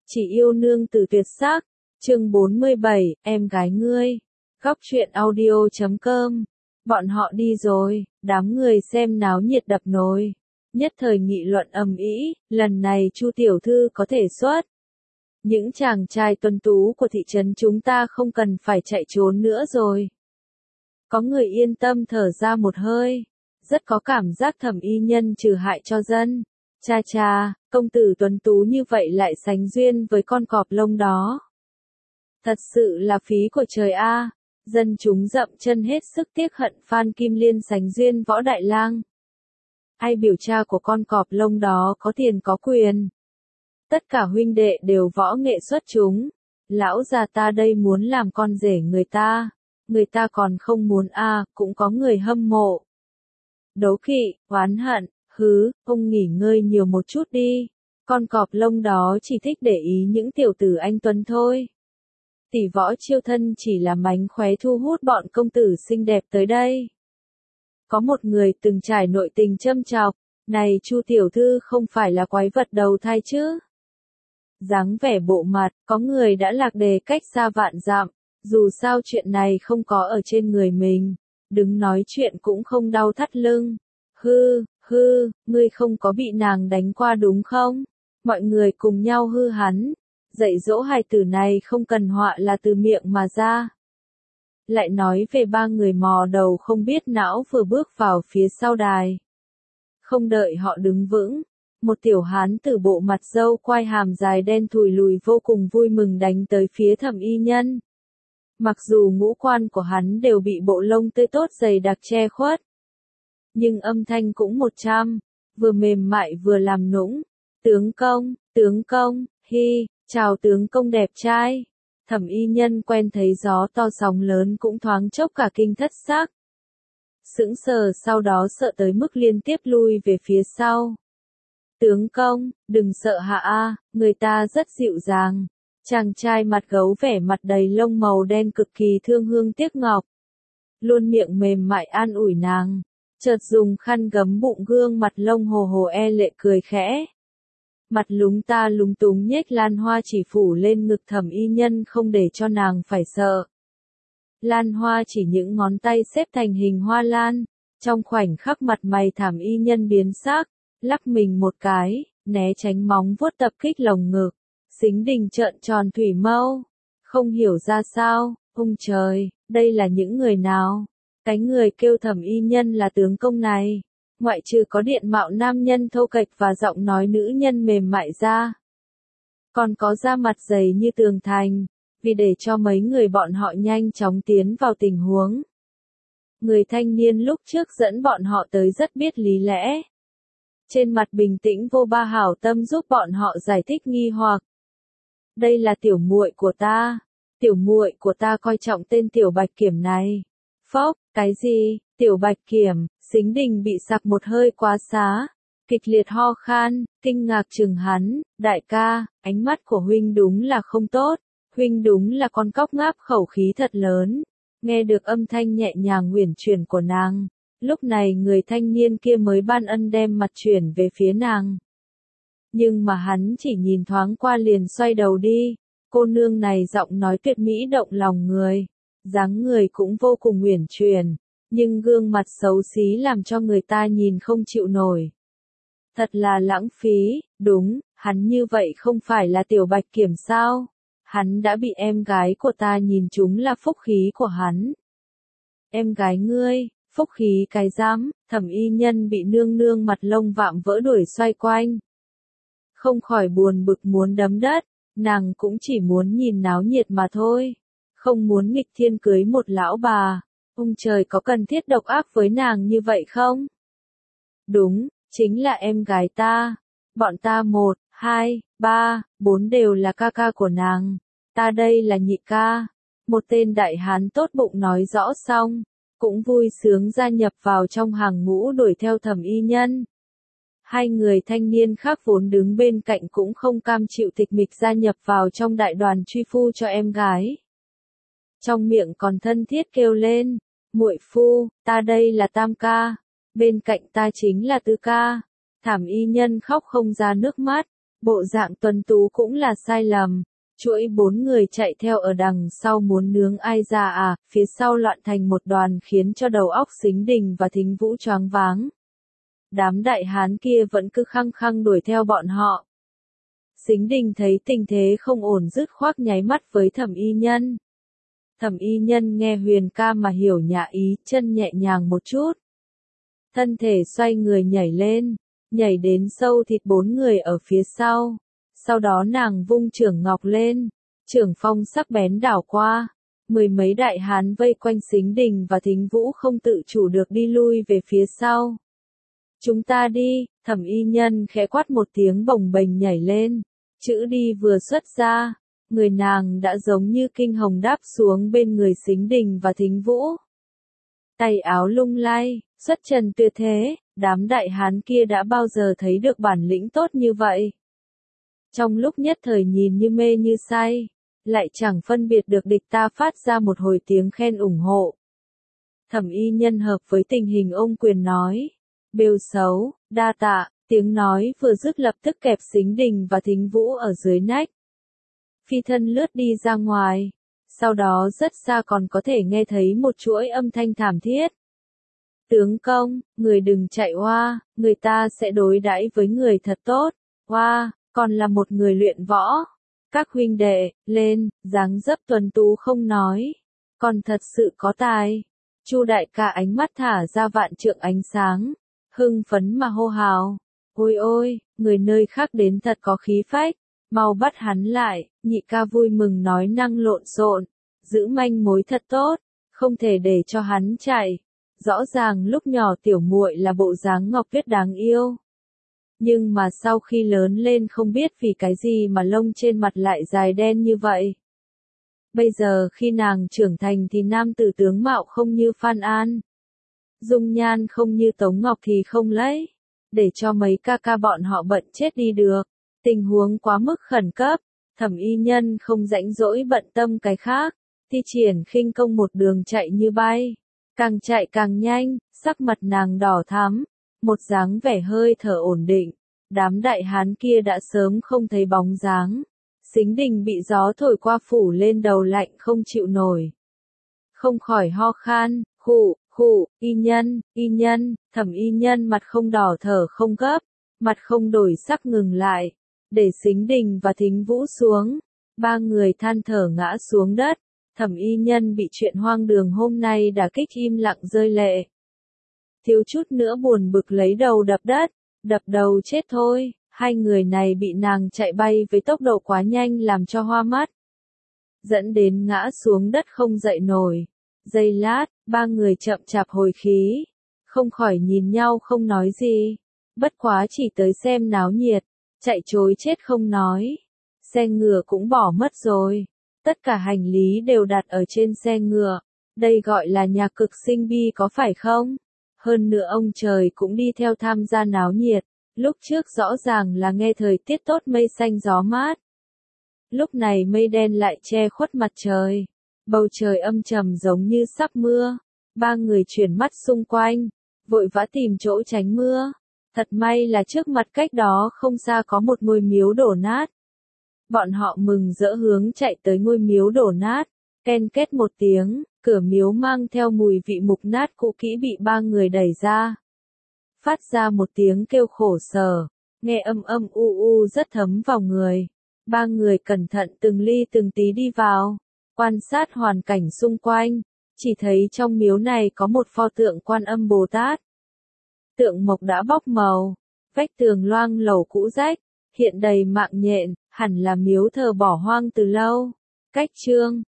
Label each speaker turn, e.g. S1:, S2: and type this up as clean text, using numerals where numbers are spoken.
S1: Chỉ yêu nương tử tuyệt sắc, chương 47, em gái ngươi. Góc truyện audio.com. Bọn họ đi rồi, đám người xem náo nhiệt đập nồi. Nhất thời nghị luận ầm ĩ, lần này Chu tiểu thư có thể xuất. Những chàng trai tuấn tú của thị trấn chúng ta không cần phải chạy trốn nữa rồi. Có người yên tâm thở ra một hơi, rất có cảm giác Thẩm Y Nhân trừ hại cho dân. Cha cha, công tử tuấn tú như vậy lại sánh duyên với con cọp lông đó. Thật sự là phí của trời a. Dân chúng dậm chân hết sức tiếc hận Phan Kim Liên sánh duyên Võ Đại Lang. Ai biểu cha của con cọp lông đó có tiền có quyền. Tất cả huynh đệ đều võ nghệ xuất chúng. Lão già ta đây muốn làm con rể người ta còn không muốn a, cũng có người hâm mộ. Đố kỵ, oán hận, ông nghỉ ngơi nhiều một chút đi. Con cọp lông đó chỉ thích để ý những tiểu tử anh tuấn thôi. Tỷ võ chiêu thân chỉ là mánh khóe thu hút bọn công tử xinh đẹp tới đây. Có một người từng trải nội tình châm chọc, này Chu tiểu thư không phải là quái vật đầu thai chứ? Dáng vẻ bộ mặt, có người đã lạc đề cách xa vạn dặm, dù sao chuyện này không có ở trên người mình, đứng nói chuyện cũng không đau thắt lưng. Ngươi không có bị nàng đánh qua đúng không? Mọi người cùng nhau hư hắn. Dạy dỗ hài tử này không cần họa là từ miệng mà ra. Lại nói về ba người mò đầu không biết não vừa bước vào phía sau đài. Không đợi họ đứng vững, một tiểu hán từ bộ mặt râu quai hàm dài đen thùi lùi vô cùng vui mừng đánh tới phía Thẩm Y Nhân. Mặc dù ngũ quan của hắn đều bị bộ lông tươi tốt dày đặc che khuất, nhưng âm thanh cũng 100, vừa mềm mại vừa làm nũng. Tướng công, chào tướng công đẹp trai. Thẩm Y Nhân quen thấy gió to sóng lớn cũng thoáng chốc cả kinh thất xác. Sững sờ sau đó sợ tới mức liên tiếp lui về phía sau. Tướng công, đừng sợ hạ a, người ta rất dịu dàng. Chàng trai mặt gấu vẻ mặt đầy lông màu đen cực kỳ thương hương tiếc ngọc. Luôn miệng mềm mại an ủi nàng. Chợt dùng khăn gấm bụng gương mặt lông hồ hồ e lệ cười khẽ. Mặt lúng ta lúng túng nhếch lan hoa chỉ phủ lên ngực Thẩm Y Nhân không để cho nàng phải sợ. Lan hoa chỉ những ngón tay xếp thành hình hoa lan, trong khoảnh khắc mặt mày Thẩm Y Nhân biến sắc, lắc mình một cái, né tránh móng vuốt tập kích lồng ngực, xính đình trợn tròn thủy mâu, không hiểu ra sao, ông trời, đây là những người nào? Cái người kêu Thẩm Y Nhân là tướng công này, ngoại trừ có điện mạo nam nhân thô kệch và giọng nói nữ nhân mềm mại ra, còn có da mặt dày như tường thành, vì để cho mấy người bọn họ nhanh chóng tiến vào tình huống. Người thanh niên lúc trước dẫn bọn họ tới rất biết lý lẽ. Trên mặt bình tĩnh vô ba hảo tâm giúp bọn họ giải thích nghi hoặc. Đây là tiểu muội của ta coi trọng tên Tiểu Bạch Kiểm này. Phốc, cái gì? Tiểu Bạch Kiểm, xính đình bị sặc một hơi quá xá, kịch liệt ho khan, kinh ngạc chừng hắn, đại ca, ánh mắt của huynh đúng là không tốt, huynh đúng là con cóc ngáp khẩu khí thật lớn. Nghe được âm thanh nhẹ nhàng uyển chuyển của nàng, lúc này người thanh niên kia mới ban ân đem mặt chuyển về phía nàng. Nhưng mà hắn chỉ nhìn thoáng qua liền xoay đầu đi, cô nương này giọng nói tuyệt mỹ động lòng người, dáng người cũng vô cùng uyển chuyển. Nhưng gương mặt xấu xí làm cho người ta nhìn không chịu nổi. Thật là lãng phí, đúng, hắn như vậy không phải là Tiểu Bạch Kiểm sao? Hắn đã bị em gái của ta nhìn chúng là phúc khí của hắn. Em gái ngươi, phúc khí cái dám, Thẩm Y Nhân bị nương nương mặt lông vạm vỡ đuổi xoay quanh. Không khỏi buồn bực muốn đấm đất, nàng cũng chỉ muốn nhìn náo nhiệt mà thôi. Không muốn nghịch thiên cưới một lão bà. Ông trời có cần thiết độc ác với nàng như vậy không? Đúng, chính là em gái ta. Bọn ta 1, 2, 3, 4 đều là ca ca của nàng. Ta đây là nhị ca. Một tên đại hán tốt bụng nói rõ xong, cũng vui sướng gia nhập vào trong hàng ngũ đuổi theo Thẩm Y Nhân. Hai người thanh niên khác vốn đứng bên cạnh cũng không cam chịu tịch mịch gia nhập vào trong đại đoàn truy phu cho em gái. Trong miệng còn thân thiết kêu lên. Muội phu, ta đây là tam ca, bên cạnh ta chính là tứ ca. Thẩm Y Nhân khóc không ra nước mắt, Bộ dạng tuấn tú cũng là sai lầm. Chuỗi 4 người chạy theo ở đằng sau muốn nướng ai ra à, phía sau loạn thành một đoàn khiến cho đầu óc Sính Đình và Thính Vũ choáng váng. Đám đại hán kia vẫn cứ khăng khăng đuổi theo bọn họ. Sính Đình thấy tình thế không ổn dứt khoát nháy mắt với Thẩm Y Nhân. Thẩm Y Nhân nghe Huyền ca mà hiểu nhã ý, chân nhẹ nhàng một chút. Thân thể xoay người nhảy lên, nhảy đến sâu thịt 4 người ở phía sau. Sau đó nàng vung chưởng ngọc lên, chưởng phong sắc bén đảo qua. 10 mấy đại hán vây quanh Sính Đình và Thính Vũ không tự chủ được đi lui về phía sau. Chúng ta đi, Thẩm Y Nhân khẽ quát một tiếng bồng bềnh nhảy lên. Chữ đi vừa xuất ra, người nàng đã giống như kinh hồng đáp xuống bên người Sính Đình và Thính Vũ. Tay áo lung lay, xuất trần tuyệt thế, đám đại hán kia đã bao giờ thấy được bản lĩnh tốt như vậy. Trong lúc nhất thời nhìn như mê như say, lại chẳng phân biệt được địch ta phát ra một hồi tiếng khen ủng hộ. Thẩm Y Nhân hợp với tình hình ôm quyền nói, bêu xấu, đa tạ, tiếng nói vừa dứt lập tức kẹp Sính Đình và Thính Vũ ở dưới nách. Phi thân lướt đi ra ngoài, sau đó rất xa còn có thể nghe thấy một chuỗi âm thanh thảm thiết. Tướng công, người đừng chạy oa, người ta sẽ đối đãi với người thật tốt, oa, còn là một người luyện võ. Các huynh đệ, lên, dáng dấp tuấn tú không nói, còn thật sự có tài. Chu đại ca ánh mắt thả ra vạn trượng ánh sáng, hưng phấn mà hô hào. Ôi ôi, người nơi khác đến thật có khí phách, mau bắt hắn lại, nhị ca vui mừng nói năng lộn xộn, giữ manh mối thật tốt, không thể để cho hắn chạy. Rõ ràng lúc nhỏ tiểu muội là bộ dáng ngọc tuyết đáng yêu. Nhưng mà sau khi lớn lên không biết vì cái gì mà lông trên mặt lại dài đen như vậy. Bây giờ khi nàng trưởng thành thì nam tử tướng mạo không như Phan An. Dung nhan không như Tống Ngọc thì không lấy. Để cho mấy ca ca bọn họ bận chết đi được. Tình huống quá mức khẩn cấp. Thẩm Y Nhân không rãnh rỗi bận tâm cái khác. Thi triển khinh công một đường chạy như bay. Càng chạy càng nhanh, sắc mặt nàng đỏ thắm. Một dáng vẻ hơi thở ổn định. Đám đại hán kia đã sớm không thấy bóng dáng. Sính Đình bị gió thổi qua phủ lên đầu lạnh không chịu nổi. Không khỏi ho khan, khụ, y nhân, Thẩm Y Nhân mặt không đỏ thở không gấp, mặt không đổi sắc ngừng lại, để Sính Đình và Thính Vũ xuống. 3 người than thở ngã xuống đất, Thẩm Y Nhân bị chuyện hoang đường hôm nay đả kích im lặng rơi lệ. Thiếu chút nữa buồn bực lấy đầu đập đất, đập đầu chết thôi. Hai người này bị nàng chạy bay với tốc độ quá nhanh làm cho hoa mắt. Dẫn đến ngã xuống đất không dậy nổi. Giây lát, 3 người chậm chạp hồi khí. Không khỏi nhìn nhau không nói gì. Bất quá chỉ tới xem náo nhiệt. Chạy trối chết không nói. Xe ngựa cũng bỏ mất rồi. Tất cả hành lý đều đặt ở trên xe ngựa. Đây gọi là nhà cực sinh bi có phải không? Hơn nữa ông trời cũng đi theo tham gia náo nhiệt. Lúc trước rõ ràng là nghe thời tiết tốt mây xanh gió mát. Lúc này mây đen lại che khuất mặt trời. Bầu trời âm trầm giống như sắp mưa. 3 người chuyển mắt xung quanh, vội vã tìm chỗ tránh mưa. Thật may là trước mặt cách đó không xa có một ngôi miếu đổ nát. Bọn họ mừng rỡ hướng chạy tới ngôi miếu đổ nát. Ken két một tiếng, cửa miếu mang theo mùi vị mục nát cũ kỹ bị 3 người đẩy ra. Phát ra một tiếng kêu khổ sở, nghe âm u rất thấm vào người. 3 người cẩn thận từng ly từng tí đi vào, quan sát hoàn cảnh xung quanh, chỉ thấy trong miếu này có một pho tượng Quan Âm Bồ Tát. Tượng mộc đã bóc màu, vách tường loang lổ cũ rách, hiện đầy mạng nhện, hẳn là miếu thờ bỏ hoang từ lâu. Cách chương